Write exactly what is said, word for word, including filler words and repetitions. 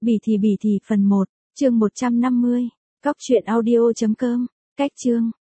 Bỉ thì bỉ thì phần một, chương một trăm năm mươi, góc truyện audio chấm com, cách chương.